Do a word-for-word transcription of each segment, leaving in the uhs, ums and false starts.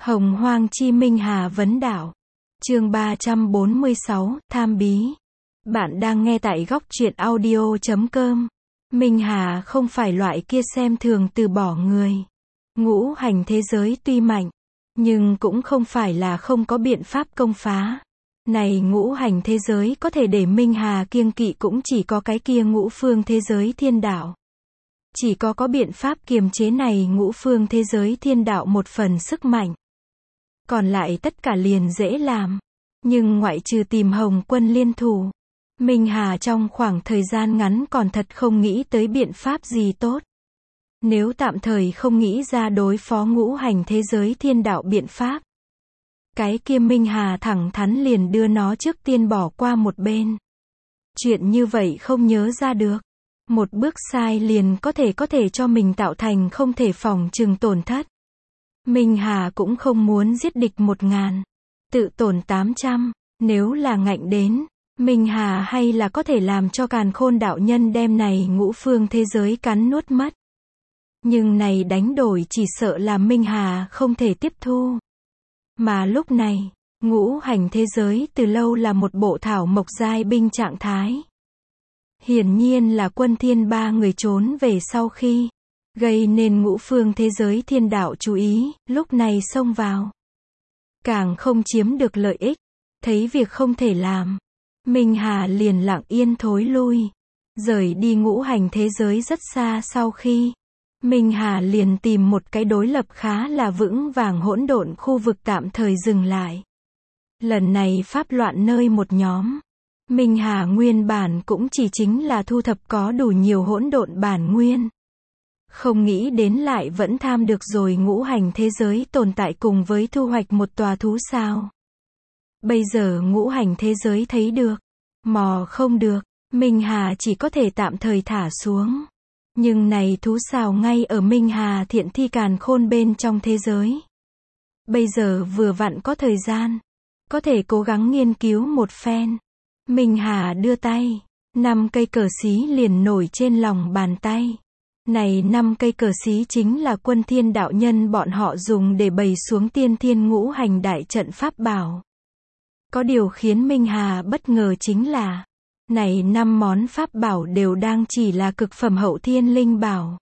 Hồng Hoang Chi Minh Hà vấn đảo. Chương ba trăm bốn mươi sáu, tham bí. Bạn đang nghe tại góc truyện audio chấm com. Minh Hà không phải loại kia xem thường từ bỏ người. Ngũ hành thế giới tuy mạnh, nhưng cũng không phải là không có biện pháp công phá. Này ngũ hành thế giới có thể để Minh Hà kiêng kỵ cũng chỉ có cái kia ngũ phương thế giới thiên đạo. Chỉ có có biện pháp kiềm chế này ngũ phương thế giới thiên đạo một phần sức mạnh. Còn lại tất cả liền dễ làm. Nhưng ngoại trừ tìm Hồng Quân liên thủ, Minh Hà trong khoảng thời gian ngắn còn thật không nghĩ tới biện pháp gì tốt. Nếu tạm thời không nghĩ ra đối phó ngũ hành thế giới thiên đạo biện pháp, cái kia Minh Hà thẳng thắn liền đưa nó trước tiên bỏ qua một bên. Chuyện như vậy không nhớ ra được. Một bước sai liền có thể có thể cho mình tạo thành không thể phòng trừng tổn thất. Minh Hà cũng không muốn giết địch một ngàn, tự tổn tám trăm, nếu là ngạnh đến, Minh Hà hay là có thể làm cho Càn Khôn đạo nhân đem này ngũ phương thế giới cắn nuốt mất. Nhưng này đánh đổi chỉ sợ là Minh Hà không thể tiếp thu. Mà lúc này, ngũ hành thế giới từ lâu là một bộ thảo mộc giai binh trạng thái. Hiển nhiên là Quân Thiên ba người trốn về sau khi gây nên ngũ phương thế giới thiên đạo chú ý, lúc này xông vào. Càng không chiếm được lợi ích, thấy việc không thể làm, Minh Hà liền lặng yên thối lui, rời đi ngũ hành thế giới rất xa. Sau khi Minh Hà liền tìm một cái đối lập khá là vững vàng hỗn độn khu vực tạm thời dừng lại. Lần này pháp loạn nơi một nhóm, Minh Hà nguyên bản cũng chỉ chính là thu thập có đủ nhiều hỗn độn bản nguyên. Không nghĩ đến lại vẫn tham được rồi ngũ hành thế giới tồn tại cùng với thu hoạch một tòa thú sao. Bây giờ ngũ hành thế giới thấy được, mò không được, Minh Hà chỉ có thể tạm thời thả xuống. Nhưng này thú sao ngay ở Minh Hà thiện thi càn khôn bên trong thế giới. Bây giờ vừa vặn có thời gian, có thể cố gắng nghiên cứu một phen. Minh Hà đưa tay, năm cây cờ xí liền nổi trên lòng bàn tay. Này năm cây cờ xí chính là Quân Thiên đạo nhân bọn họ dùng để bày xuống tiên thiên ngũ hành đại trận pháp bảo. Có điều khiến Minh Hà bất ngờ chính là, này năm món pháp bảo đều đang chỉ là cực phẩm hậu thiên linh bảo.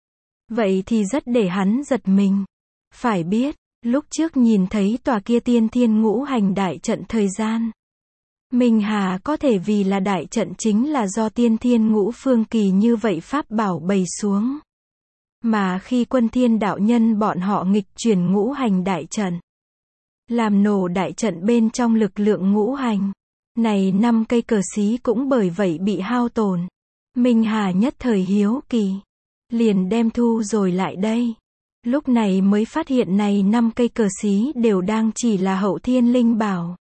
Vậy thì rất để hắn giật mình. Phải biết, lúc trước nhìn thấy tòa kia tiên thiên ngũ hành đại trận thời gian, Minh Hà có thể vì là đại trận chính là do tiên thiên ngũ phương kỳ như vậy pháp bảo bày xuống. Mà khi Quân Thiên đạo nhân bọn họ nghịch chuyển ngũ hành đại trận, làm nổ đại trận bên trong lực lượng ngũ hành, này năm cây cờ xí cũng bởi vậy bị hao tổn. Minh Hà nhất thời hiếu kỳ, liền đem thu rồi lại đây. Lúc này mới phát hiện này năm cây cờ xí đều đang chỉ là hậu thiên linh bảo.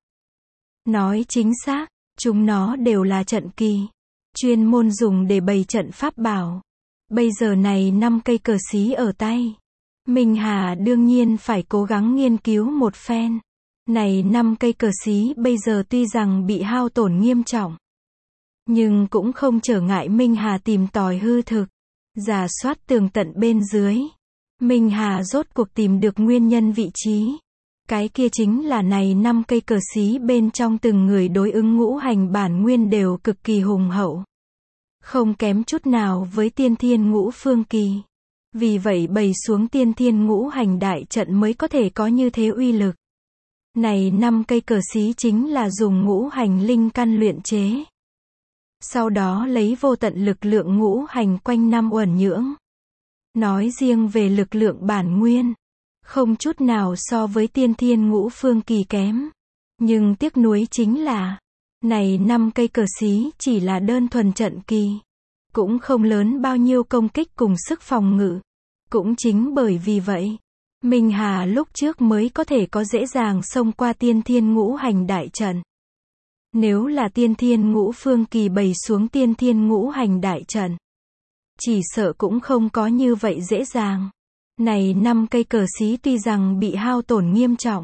Nói chính xác, chúng nó đều là trận kỳ, chuyên môn dùng để bày trận pháp bảo. Bây giờ này năm cây cờ xí ở tay, Minh Hà đương nhiên phải cố gắng nghiên cứu một phen. Này năm cây cờ xí bây giờ tuy rằng bị hao tổn nghiêm trọng, nhưng cũng không trở ngại Minh Hà tìm tòi hư thực, rà soát tường tận bên dưới. Minh Hà rốt cuộc tìm được nguyên nhân vị trí. Cái kia chính là này năm cây cờ xí bên trong từng người đối ứng ngũ hành bản nguyên đều cực kỳ hùng hậu. Không kém chút nào với tiên thiên ngũ phương kỳ. Vì vậy bày xuống tiên thiên ngũ hành đại trận mới có thể có như thế uy lực. Này năm cây cờ xí chính là dùng ngũ hành linh căn luyện chế. Sau đó lấy vô tận lực lượng ngũ hành quanh năm uẩn nhưỡng. Nói riêng về lực lượng bản nguyên, không chút nào so với tiên thiên ngũ phương kỳ kém. Nhưng tiếc nuối chính là, này năm cây cờ xí chỉ là đơn thuần trận kỳ, cũng không lớn bao nhiêu công kích cùng sức phòng ngự. Cũng chính bởi vì vậy, Minh Hà lúc trước mới có thể có dễ dàng xông qua tiên thiên ngũ hành đại trận. Nếu là tiên thiên ngũ phương kỳ bày xuống tiên thiên ngũ hành đại trận, chỉ sợ cũng không có như vậy dễ dàng. Này năm cây cờ xí tuy rằng bị hao tổn nghiêm trọng,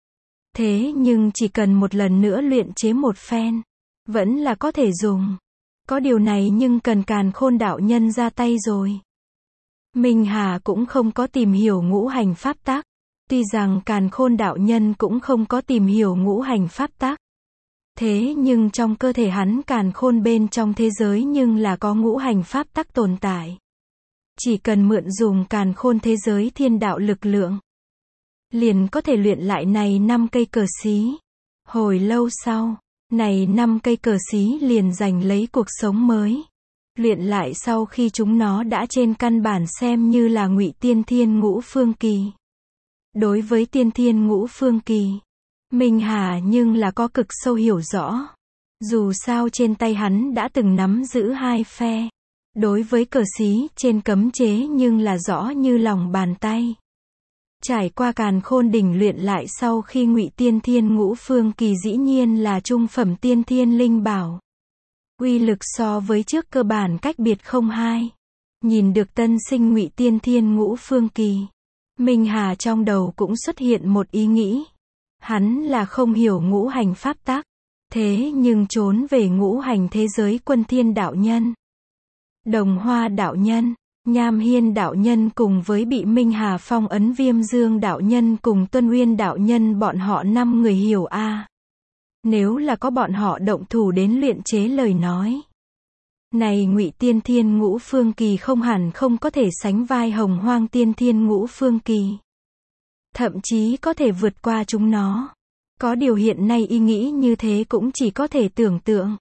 thế nhưng chỉ cần một lần nữa luyện chế một phen, vẫn là có thể dùng. Có điều này nhưng cần Càn Khôn đạo nhân ra tay rồi. Minh Hà cũng không có tìm hiểu ngũ hành pháp tắc, Tuy rằng Càn Khôn đạo nhân cũng không có tìm hiểu ngũ hành pháp tắc. Thế nhưng trong cơ thể hắn Càn Khôn bên trong thế giới nhưng là có ngũ hành pháp tắc tồn tại. Chỉ cần mượn dùng Càn Khôn thế giới thiên đạo lực lượng, liền có thể luyện lại này năm cây cờ xí. Hồi lâu sau, này năm cây cờ xí liền giành lấy cuộc sống mới. Luyện lại sau khi chúng nó đã trên căn bản xem như là ngụy tiên thiên ngũ phương kỳ. Đối với tiên thiên ngũ phương kỳ, Minh Hà nhưng là có cực sâu hiểu rõ. Dù sao trên tay hắn đã từng nắm giữ hai phe. Đối với cờ xí trên cấm chế nhưng là rõ như lòng bàn tay. Trải qua Càn Khôn đỉnh luyện lại sau khi ngụy tiên thiên ngũ phương kỳ dĩ nhiên là trung phẩm tiên thiên linh bảo. Uy lực so với trước cơ bản cách biệt không hai. Nhìn được tân sinh ngụy tiên thiên ngũ phương kỳ, Minh Hà trong đầu cũng xuất hiện một ý nghĩ. Hắn là không hiểu ngũ hành pháp tắc, thế nhưng trốn về ngũ hành thế giới Quân Thiên đạo nhân, Đồng Hoa đạo nhân, Nham Hiên đạo nhân cùng với bị Minh Hà phong ấn Viêm Dương đạo nhân cùng Tuân Uyên đạo nhân bọn họ năm người hiểu a. À. Nếu là có bọn họ động thủ đến luyện chế lời nói, này ngụy tiên thiên ngũ phương kỳ không hẳn không có thể sánh vai Hồng Hoang tiên thiên ngũ phương kỳ. Thậm chí có thể vượt qua chúng nó. Có điều hiện nay ý nghĩ như thế cũng chỉ có thể tưởng tượng.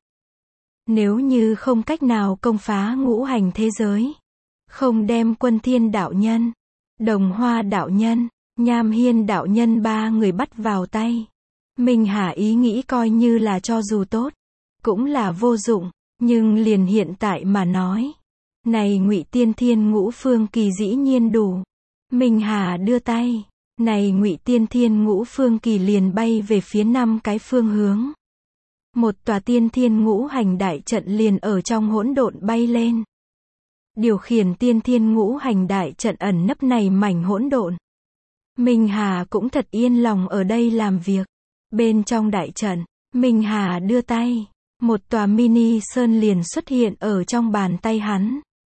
Nếu như không cách nào công phá ngũ hành thế giới, không đem Quân Thiên đạo nhân, Đồng Hoa đạo nhân, Nham Hiên đạo nhân ba người bắt vào tay, Minh Hà ý nghĩ coi như là cho dù tốt, cũng là vô dụng. Nhưng liền hiện tại mà nói, này ngụy tiên thiên ngũ phương kỳ dĩ nhiên đủ. Minh Hà đưa tay, này ngụy tiên thiên ngũ phương kỳ liền bay về phía năm cái phương hướng. Một tòa tiên thiên ngũ hành đại trận liền ở trong hỗn độn bay lên. Điều khiển tiên thiên ngũ hành đại trận ẩn nấp này mảnh hỗn độn. Minh Hà cũng thật yên lòng ở đây làm việc. Bên trong đại trận, Minh Hà đưa tay, một tòa mini sơn liền xuất hiện ở trong bàn tay hắn.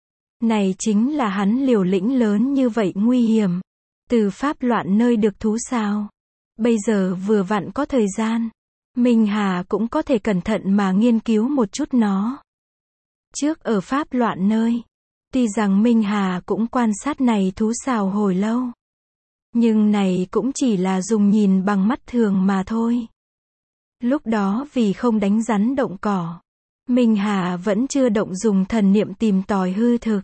Này chính là hắn liều lĩnh lớn như vậy nguy hiểm. Từ pháp loạn nơi được thú sao. Bây giờ vừa vặn có thời gian. Minh Hà cũng có thể cẩn thận mà nghiên cứu một chút nó. Trước ở pháp loạn nơi, tuy rằng Minh Hà cũng quan sát này thú xào hồi lâu. Nhưng này cũng chỉ là dùng nhìn bằng mắt thường mà thôi. Lúc đó vì không đánh rắn động cỏ, Minh Hà vẫn chưa động dùng thần niệm tìm tòi hư thực.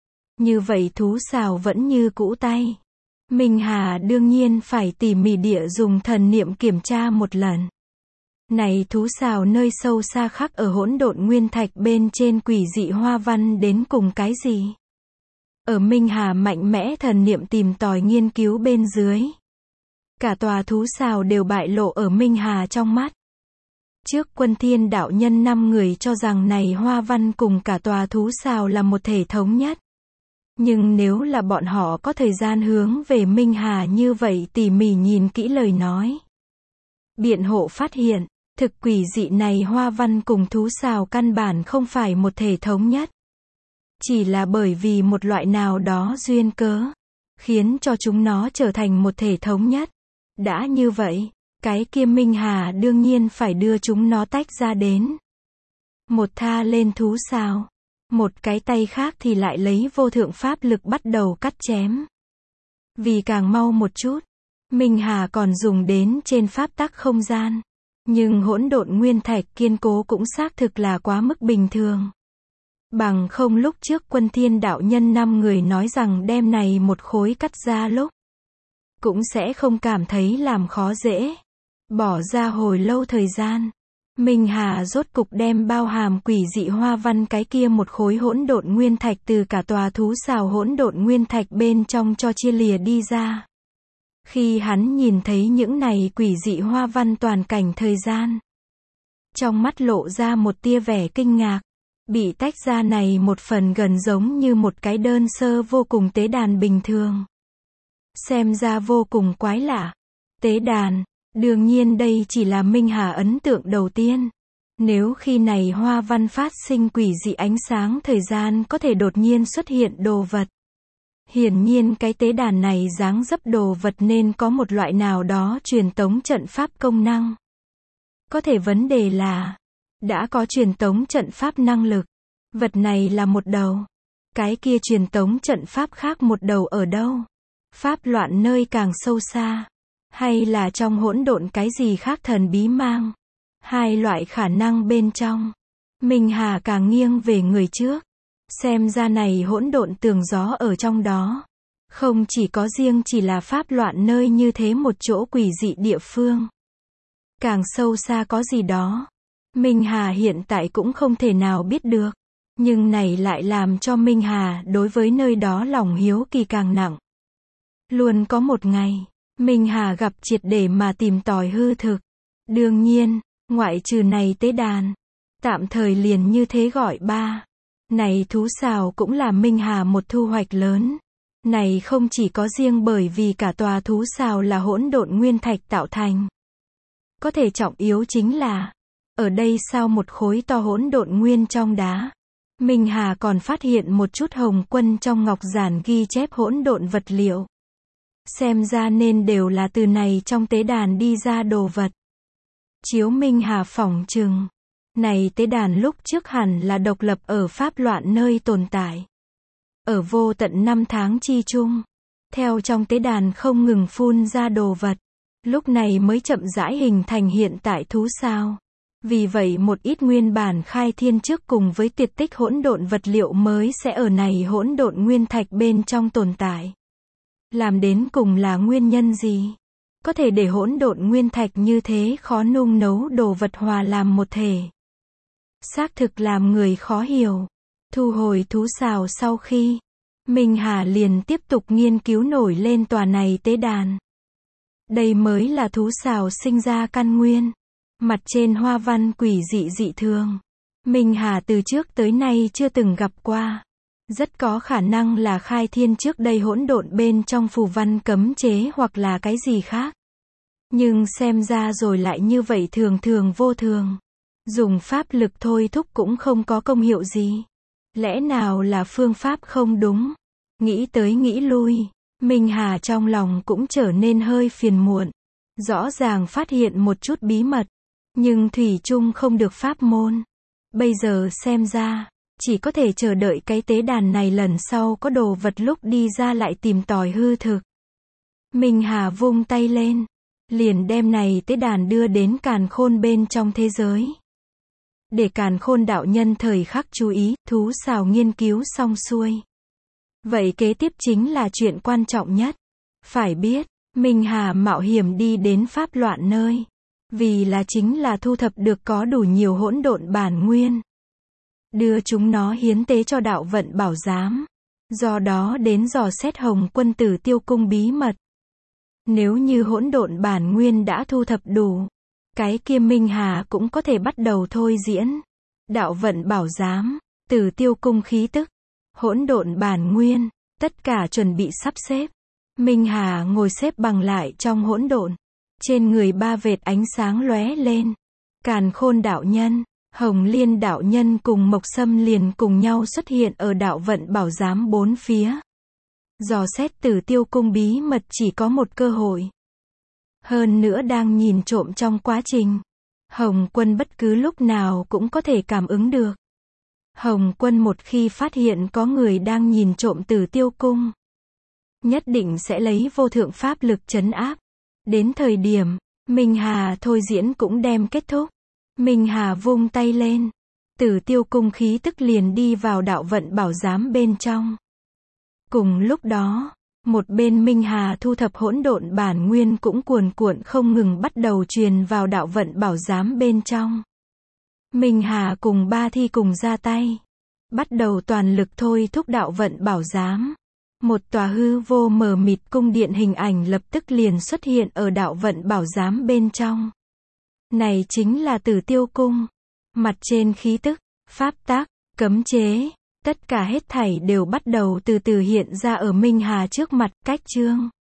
Như vậy thú xào vẫn như cũ tay. Minh Hà đương nhiên phải tỉ mỉ địa dùng thần niệm kiểm tra một lần. Này thú xào nơi sâu xa khắc ở hỗn độn nguyên thạch bên trên quỷ dị hoa văn đến cùng cái gì? Ở Minh Hà mạnh mẽ thần niệm tìm tòi nghiên cứu bên dưới, cả tòa thú xào đều bại lộ ở Minh Hà trong mắt. Trước Quân Thiên đạo nhân năm người cho rằng này hoa văn cùng cả tòa thú xào là một thể thống nhất. Nhưng nếu là bọn họ có thời gian hướng về Minh Hà như vậy tỉ mỉ nhìn kỹ lời nói, biện hộ phát hiện, thực quỷ dị này hoa văn cùng thú xào căn bản không phải một thể thống nhất. Chỉ là bởi vì một loại nào đó duyên cớ, khiến cho chúng nó trở thành một thể thống nhất. Đã như vậy, cái kia Minh Hà đương nhiên phải đưa chúng nó tách ra đến. Một tha lên thú xào, một cái tay khác thì lại lấy vô thượng pháp lực bắt đầu cắt chém. Vì càng mau một chút, Minh Hà còn dùng đến trên pháp tắc không gian. Nhưng hỗn độn nguyên thạch kiên cố cũng xác thực là quá mức bình thường. Bằng không lúc trước Quân Thiên đạo nhân năm người nói rằng đem này một khối cắt ra lúc, cũng sẽ không cảm thấy làm khó dễ. Bỏ ra hồi lâu thời gian, Minh Hà rốt cục đem bao hàm quỷ dị hoa văn cái kia một khối hỗn độn nguyên thạch từ cả tòa thú xào hỗn độn nguyên thạch bên trong cho chia lìa đi ra. Khi hắn nhìn thấy những này quỷ dị hoa văn toàn cảnh thời gian, trong mắt lộ ra một tia vẻ kinh ngạc. Bị tách ra này một phần gần giống như một cái đơn sơ vô cùng tế đàn bình thường. Xem ra vô cùng quái lạ. Tế đàn, đương nhiên đây chỉ là Minh Hà ấn tượng đầu tiên. Nếu khi này hoa văn phát sinh quỷ dị ánh sáng thời gian có thể đột nhiên xuất hiện đồ vật. Hiển nhiên cái tế đàn này dáng dấp đồ vật nên có một loại nào đó truyền tống trận pháp công năng. Có thể vấn đề là, đã có truyền tống trận pháp năng lực, vật này là một đầu. Cái kia truyền tống trận pháp khác một đầu ở đâu? Pháp loạn nơi càng sâu xa? Hay là trong hỗn độn cái gì khác thần bí mang? Hai loại khả năng bên trong. Minh Hà càng nghiêng về người trước. Xem ra này hỗn độn tường gió ở trong đó. Không chỉ có riêng chỉ là pháp loạn nơi như thế một chỗ quỷ dị địa phương. Càng sâu xa có gì đó. Minh Hà hiện tại cũng không thể nào biết được. Nhưng này lại làm cho Minh Hà đối với nơi đó lòng hiếu kỳ càng nặng. Luôn có một ngày, Minh Hà gặp triệt để mà tìm tòi hư thực. Đương nhiên, ngoại trừ này tế đàn. Tạm thời liền như thế gọi ba. Này thú sào cũng là Minh Hà một thu hoạch lớn. Này không chỉ có riêng bởi vì cả tòa thú sào là hỗn độn nguyên thạch tạo thành. Có thể trọng yếu chính là, ở đây sau một khối to hỗn độn nguyên trong đá. Minh Hà còn phát hiện một chút hồng quân trong ngọc giản ghi chép hỗn độn vật liệu. Xem ra nên đều là từ này trong tế đàn đi ra đồ vật. Chiếu Minh Hà phỏng chừng. Này tế đàn lúc trước hẳn là độc lập ở pháp loạn nơi tồn tại. Ở vô tận năm tháng chi chung. Theo trong tế đàn không ngừng phun ra đồ vật. Lúc này mới chậm rãi hình thành hiện tại thú sao. Vì vậy một ít nguyên bản khai thiên trước cùng với tiệt tích hỗn độn vật liệu mới sẽ ở này hỗn độn nguyên thạch bên trong tồn tại. Làm đến cùng là nguyên nhân gì? Có thể để hỗn độn nguyên thạch như thế khó nung nấu đồ vật hòa làm một thể. Xác thực làm người khó hiểu. Thu hồi thú sào sau khi, Minh Hà liền tiếp tục nghiên cứu nổi lên tòa này tế đàn. Đây mới là thú sào sinh ra căn nguyên. Mặt trên hoa văn quỷ dị dị thường. Minh Hà từ trước tới nay chưa từng gặp qua. Rất có khả năng là khai thiên trước đây hỗn độn bên trong phù văn cấm chế hoặc là cái gì khác. Nhưng xem ra rồi lại như vậy thường thường vô thường. Dùng pháp lực thôi thúc cũng không có công hiệu gì. Lẽ nào là phương pháp không đúng? Nghĩ tới nghĩ lui, Minh Hà trong lòng cũng trở nên hơi phiền muộn. Rõ ràng phát hiện một chút bí mật. Nhưng thủy chung không được pháp môn. Bây giờ xem ra, chỉ có thể chờ đợi cái tế đàn này lần sau có đồ vật lúc đi ra lại tìm tòi hư thực. Minh Hà vung tay lên, liền đem này tế đàn đưa đến càn khôn bên trong thế giới. Để càn khôn đạo nhân thời khắc chú ý, thú sào nghiên cứu xong xuôi. Vậy kế tiếp chính là chuyện quan trọng nhất. Phải biết, Minh Hà mạo hiểm đi đến pháp loạn nơi. Vì là chính là thu thập được có đủ nhiều hỗn độn bản nguyên. Đưa chúng nó hiến tế cho đạo vận bảo giám. Do đó đến dò xét Hồng Quân Tử Tiêu Cung bí mật. Nếu như hỗn độn bản nguyên đã thu thập đủ, cái kia Minh Hà cũng có thể bắt đầu thôi diễn. Đạo vận bảo giám, Tử Tiêu Cung khí tức, hỗn độn bản nguyên, tất cả chuẩn bị sắp xếp. Minh Hà ngồi xếp bằng lại trong hỗn độn. Trên người ba vệt ánh sáng lóe lên. Càn Khôn đạo nhân, Hồng Liên đạo nhân cùng Mộc Sâm liền cùng nhau xuất hiện ở đạo vận bảo giám bốn phía. Dò xét Tử Tiêu Cung bí mật chỉ có một cơ hội. Hơn nữa đang nhìn trộm trong quá trình. Hồng Quân bất cứ lúc nào cũng có thể cảm ứng được. Hồng Quân một khi phát hiện có người đang nhìn trộm Tử Tiêu Cung, nhất định sẽ lấy vô thượng pháp lực trấn áp. Đến thời điểm, Minh Hà thôi diễn cũng đem kết thúc. Minh Hà vung tay lên. Tử Tiêu Cung khí tức liền đi vào đạo vận bảo giám bên trong. Cùng lúc đó, một bên Minh Hà thu thập hỗn độn bản nguyên cũng cuồn cuộn không ngừng bắt đầu truyền vào đạo vận bảo giám bên trong. Minh Hà cùng ba thi cùng ra tay. Bắt đầu toàn lực thôi thúc đạo vận bảo giám. Một tòa hư vô mờ mịt cung điện hình ảnh lập tức liền xuất hiện ở đạo vận bảo giám bên trong. Này chính là Tử Tiêu Cung. Mặt trên khí tức, pháp tác, cấm chế, tất cả hết thảy đều bắt đầu từ từ hiện ra ở Minh Hà trước mặt, cách chương.